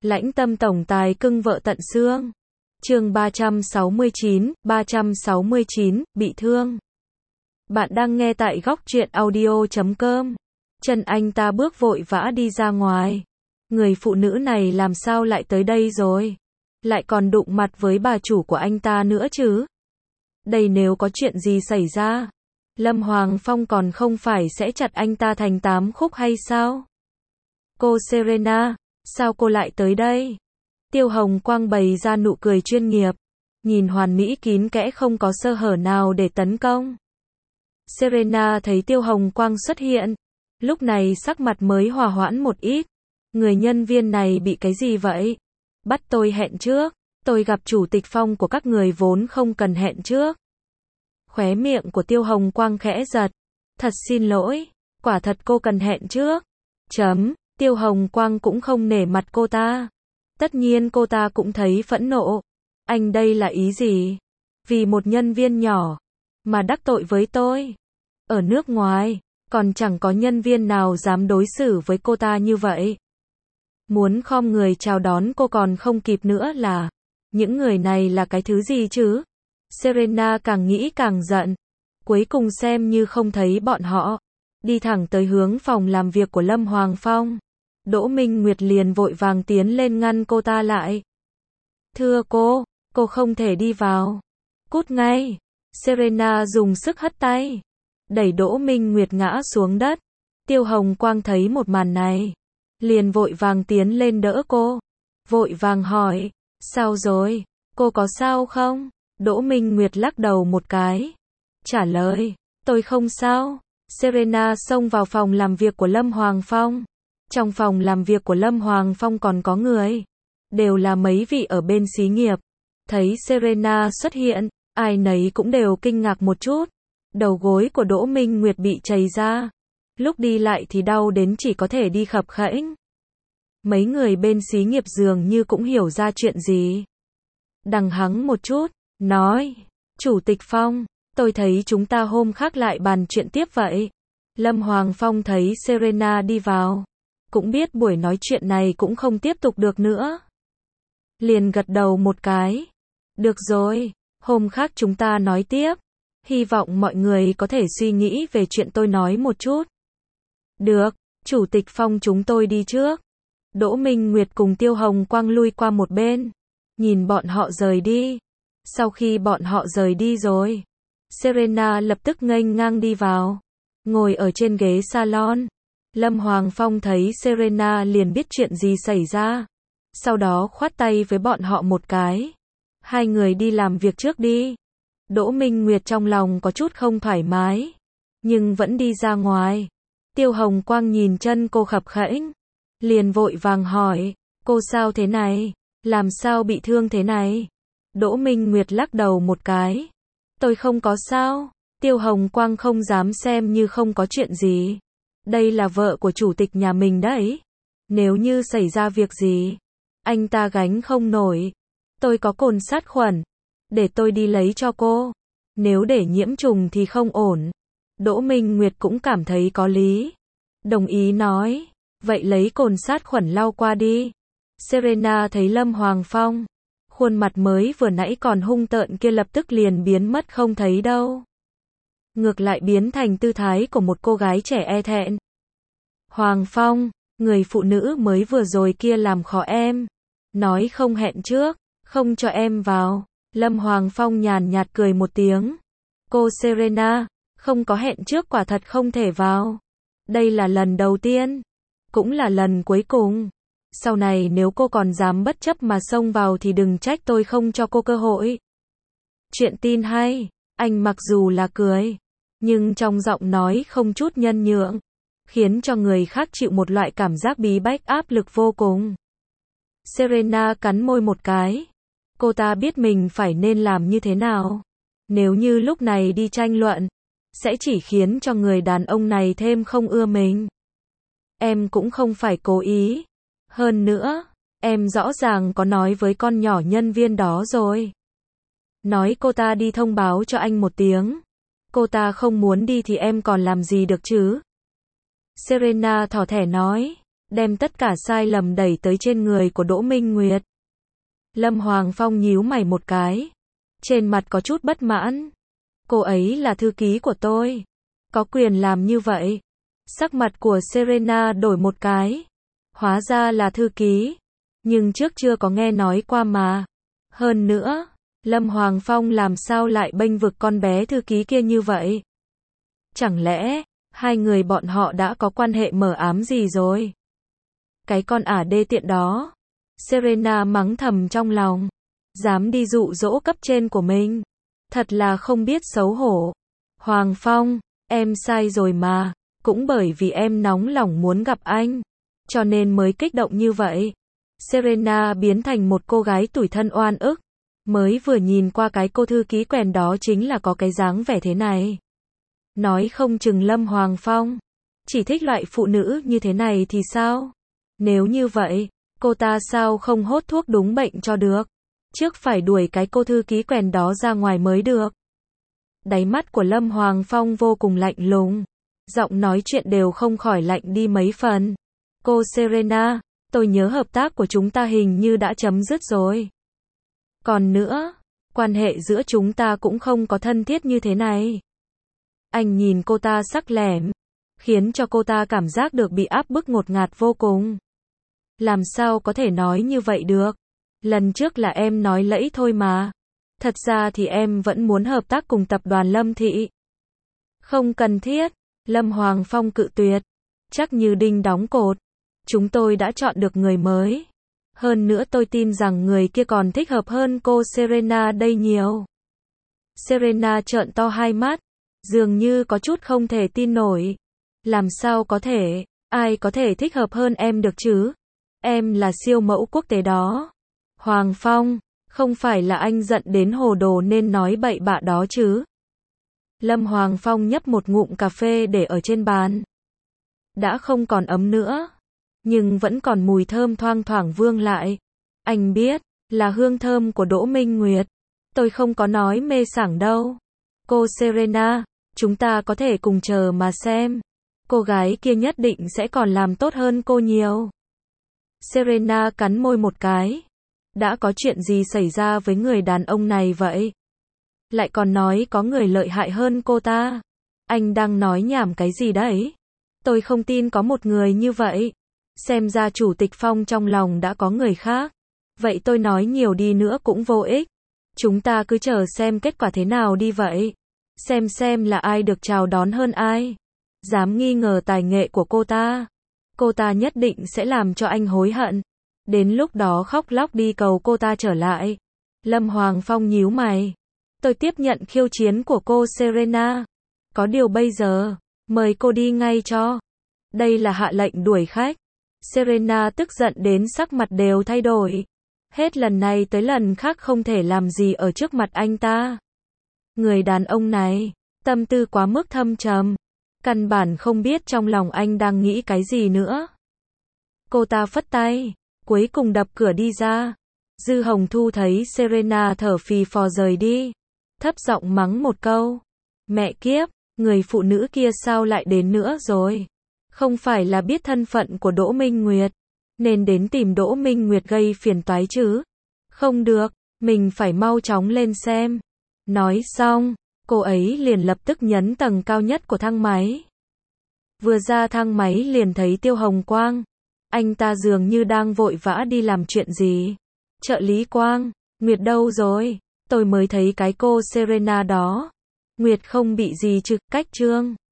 Lãnh tâm tổng tài cưng vợ tận xương. Chương 369, bị thương. Bạn đang nghe tại góc truyện audio.com. Chân anh ta bước vội vã đi ra ngoài. Người phụ nữ này làm sao lại tới đây rồi? Lại còn đụng mặt với bà chủ của anh ta nữa chứ? Đây nếu có chuyện gì xảy ra, Lâm Hoàng Phong còn không phải sẽ chặt anh ta thành 8 khúc hay sao? Cô Serena, sao cô lại tới đây? Tiêu Hồng Quang bày ra nụ cười chuyên nghiệp, nhìn hoàn mỹ kín kẽ không có sơ hở nào để tấn công. Serena thấy Tiêu Hồng Quang xuất hiện, lúc này sắc mặt mới hòa hoãn một ít. Người nhân viên này bị cái gì vậy? Bắt tôi hẹn trước, tôi gặp chủ tịch Phong của các người vốn không cần hẹn trước. Khóe miệng của Tiêu Hồng Quang khẽ giật. Thật xin lỗi, quả thật cô cần hẹn trước. Tiêu Hồng Quang cũng không nể mặt cô ta. Tất nhiên cô ta cũng thấy phẫn nộ. Anh đây là ý gì? Vì một nhân viên nhỏ mà đắc tội với tôi. Ở nước ngoài, còn chẳng có nhân viên nào dám đối xử với cô ta như vậy. Muốn khom người chào đón cô còn không kịp nữa là. Những người này là cái thứ gì chứ? Serena càng nghĩ càng giận. Cuối cùng xem như không thấy bọn họ. Đi thẳng tới hướng phòng làm việc của Lâm Hoàng Phong. Đỗ Minh Nguyệt liền vội vàng tiến lên ngăn cô ta lại. Thưa cô không thể đi vào. Cút ngay. Serena dùng sức hất tay, đẩy Đỗ Minh Nguyệt ngã xuống đất. Tiêu Hồng Quang thấy một màn này, liền vội vàng tiến lên đỡ cô. Vội vàng hỏi, sao rồi, cô có sao không? Đỗ Minh Nguyệt lắc đầu một cái. Trả lời, tôi không sao. Serena xông vào phòng làm việc của Lâm Hoàng Phong. Trong phòng làm việc của Lâm Hoàng Phong còn có người. Đều là mấy vị ở bên xí nghiệp. Thấy Serena xuất hiện, ai nấy cũng đều kinh ngạc một chút. Đầu gối của Đỗ Minh Nguyệt bị trầy ra. Lúc đi lại thì đau đến chỉ có thể đi khập khẽnh. Mấy người bên xí nghiệp dường như cũng hiểu ra chuyện gì. Đằng hắng một chút, nói, Chủ tịch Phong, tôi thấy chúng ta hôm khác lại bàn chuyện tiếp vậy. Lâm Hoàng Phong thấy Serena đi vào, cũng biết buổi nói chuyện này cũng không tiếp tục được nữa. Liền gật đầu một cái. Được rồi, hôm khác chúng ta nói tiếp. Hy vọng mọi người có thể suy nghĩ về chuyện tôi nói một chút. Được, Chủ tịch Phong chúng tôi đi trước. Đỗ Minh Nguyệt cùng Tiêu Hồng Quang lui qua một bên, nhìn bọn họ rời đi. Sau khi bọn họ rời đi rồi, Serena lập tức nghênh ngang đi vào, ngồi ở trên ghế salon. Lâm Hoàng Phong thấy Serena liền biết chuyện gì xảy ra. Sau đó khoát tay với bọn họ một cái. Hai người đi làm việc trước đi. Đỗ Minh Nguyệt trong lòng có chút không thoải mái, nhưng vẫn đi ra ngoài. Tiêu Hồng Quang nhìn chân cô khập khẽnh, liền vội vàng hỏi, cô sao thế này? Làm sao bị thương thế này? Đỗ Minh Nguyệt lắc đầu một cái. Tôi không có sao. Tiêu Hồng Quang không dám xem như không có chuyện gì. Đây là vợ của chủ tịch nhà mình đấy. Nếu như xảy ra việc gì, anh ta gánh không nổi. Tôi có cồn sát khuẩn, để tôi đi lấy cho cô. Nếu để nhiễm trùng thì không ổn. Đỗ Minh Nguyệt cũng cảm thấy có lý, đồng ý nói, vậy lấy cồn sát khuẩn lau qua đi. Serena thấy Lâm Hoàng Phong, khuôn mặt mới vừa nãy còn hung tợn kia lập tức liền biến mất không thấy đâu. Ngược lại biến thành tư thái của một cô gái trẻ e thẹn. Hoàng Phong, người phụ nữ mới vừa rồi kia làm khó em. Nói không hẹn trước, không cho em vào. Lâm Hoàng Phong nhàn nhạt cười một tiếng. Cô Serena, không có hẹn trước quả thật không thể vào. Đây là lần đầu tiên, cũng là lần cuối cùng. Sau này nếu cô còn dám bất chấp mà xông vào thì đừng trách tôi không cho cô cơ hội. Chuyện tin hay, anh mặc dù là cười, nhưng trong giọng nói không chút nhân nhượng, khiến cho người khác chịu một loại cảm giác bí bách áp lực vô cùng. Serena cắn môi một cái. Cô ta biết mình phải nên làm như thế nào. Nếu như lúc này đi tranh luận, sẽ chỉ khiến cho người đàn ông này thêm không ưa mình. Em cũng không phải cố ý. Hơn nữa, em rõ ràng có nói với con nhỏ nhân viên đó rồi. Nói cô ta đi thông báo cho anh một tiếng. Cô ta không muốn đi thì em còn làm gì được chứ? Serena thỏ thẻ nói. đem tất cả sai lầm đẩy tới trên người của Đỗ Minh Nguyệt. Lâm Hoàng Phong nhíu mày một cái, trên mặt có chút bất mãn. Cô ấy là thư ký của tôi, có quyền làm như vậy. Sắc mặt của Serena đổi một cái. Hóa ra là thư ký, nhưng trước chưa có nghe nói qua mà. Hơn nữa, Lâm Hoàng Phong làm sao lại bênh vực con bé thư ký kia như vậy? Chẳng lẽ, hai người bọn họ đã có quan hệ mờ ám gì rồi? Cái con ả đê tiện đó. Serena mắng thầm trong lòng. Dám đi dụ dỗ cấp trên của mình. Thật là không biết xấu hổ. Hoàng Phong, em sai rồi mà. Cũng bởi vì em nóng lòng muốn gặp anh, cho nên mới kích động như vậy. Serena biến thành một cô gái tủi thân oan ức. Mới vừa nhìn qua cái cô thư ký quèn đó chính là có cái dáng vẻ thế này. Nói không chừng Lâm Hoàng Phong chỉ thích loại phụ nữ như thế này thì sao? Nếu như vậy, cô ta sao không hốt thuốc đúng bệnh cho được? Trước phải đuổi cái cô thư ký quèn đó ra ngoài mới được. Đáy mắt của Lâm Hoàng Phong vô cùng lạnh lùng. Giọng nói chuyện đều không khỏi lạnh đi mấy phần. Cô Serena, tôi nhớ hợp tác của chúng ta hình như đã chấm dứt rồi. Còn nữa, quan hệ giữa chúng ta cũng không có thân thiết như thế này. Anh nhìn cô ta sắc lẻm, khiến cho cô ta cảm giác được bị áp bức ngột ngạt vô cùng. Làm sao có thể nói như vậy được? Lần trước là em nói lẫy thôi mà. Thật ra thì em vẫn muốn hợp tác cùng tập đoàn Lâm Thị. Không cần thiết. Lâm Hoàng Phong cự tuyệt. Chắc như đinh đóng cột. Chúng tôi đã chọn được người mới. Hơn nữa tôi tin rằng người kia còn thích hợp hơn cô Serena đây nhiều. Serena trợn to hai mắt. Dường như có chút không thể tin nổi. Làm sao có thể? Ai có thể thích hợp hơn em được chứ? Em là siêu mẫu quốc tế đó. Hoàng Phong, không phải là anh giận đến hồ đồ nên nói bậy bạ đó chứ? Lâm Hoàng Phong nhấp một ngụm cà phê để ở trên bàn. Đã không còn ấm nữa, nhưng vẫn còn mùi thơm thoang thoảng vương lại. Anh biết, là hương thơm của Đỗ Minh Nguyệt. Tôi không có nói mê sảng đâu. Cô Serena, chúng ta có thể cùng chờ mà xem. Cô gái kia nhất định sẽ còn làm tốt hơn cô nhiều. Serena cắn môi một cái. Đã có chuyện gì xảy ra với người đàn ông này vậy? Lại còn nói có người lợi hại hơn cô ta. Anh đang nói nhảm cái gì đấy? Tôi không tin có một người như vậy. Xem ra Chủ tịch Phong trong lòng đã có người khác. Vậy tôi nói nhiều đi nữa cũng vô ích. Chúng ta cứ chờ xem kết quả thế nào đi vậy. Xem là ai được chào đón hơn ai. Dám nghi ngờ tài nghệ của cô ta. Cô ta nhất định sẽ làm cho anh hối hận. Đến lúc đó khóc lóc đi cầu cô ta trở lại. Lâm Hoàng Phong nhíu mày. Tôi tiếp nhận khiêu chiến của cô Serena. Có điều bây giờ, mời cô đi ngay cho. Đây là hạ lệnh đuổi khách. Serena tức giận đến sắc mặt đều thay đổi. Hết lần này tới lần khác không thể làm gì ở trước mặt anh ta. Người đàn ông này, tâm tư quá mức thâm trầm. Căn bản không biết trong lòng anh đang nghĩ cái gì nữa. Cô ta phất tay, cuối cùng đập cửa đi ra. Dư Hồng Thu thấy Serena thở phì phò rời đi. Thấp giọng mắng một câu. Mẹ kiếp, người phụ nữ kia sao lại đến nữa rồi? Không phải là biết thân phận của Đỗ Minh Nguyệt, nên đến tìm Đỗ Minh Nguyệt gây phiền toái chứ? Không được, mình phải mau chóng lên xem. Nói xong, cô ấy liền lập tức nhấn tầng cao nhất của thang máy. Vừa ra thang máy liền thấy Tiêu Hồng Quang. Anh ta dường như đang vội vã đi làm chuyện gì. Trợ lý Quang, Nguyệt đâu rồi? Tôi mới thấy cái cô Serena đó. Nguyệt không bị gì chứ, cách Trương.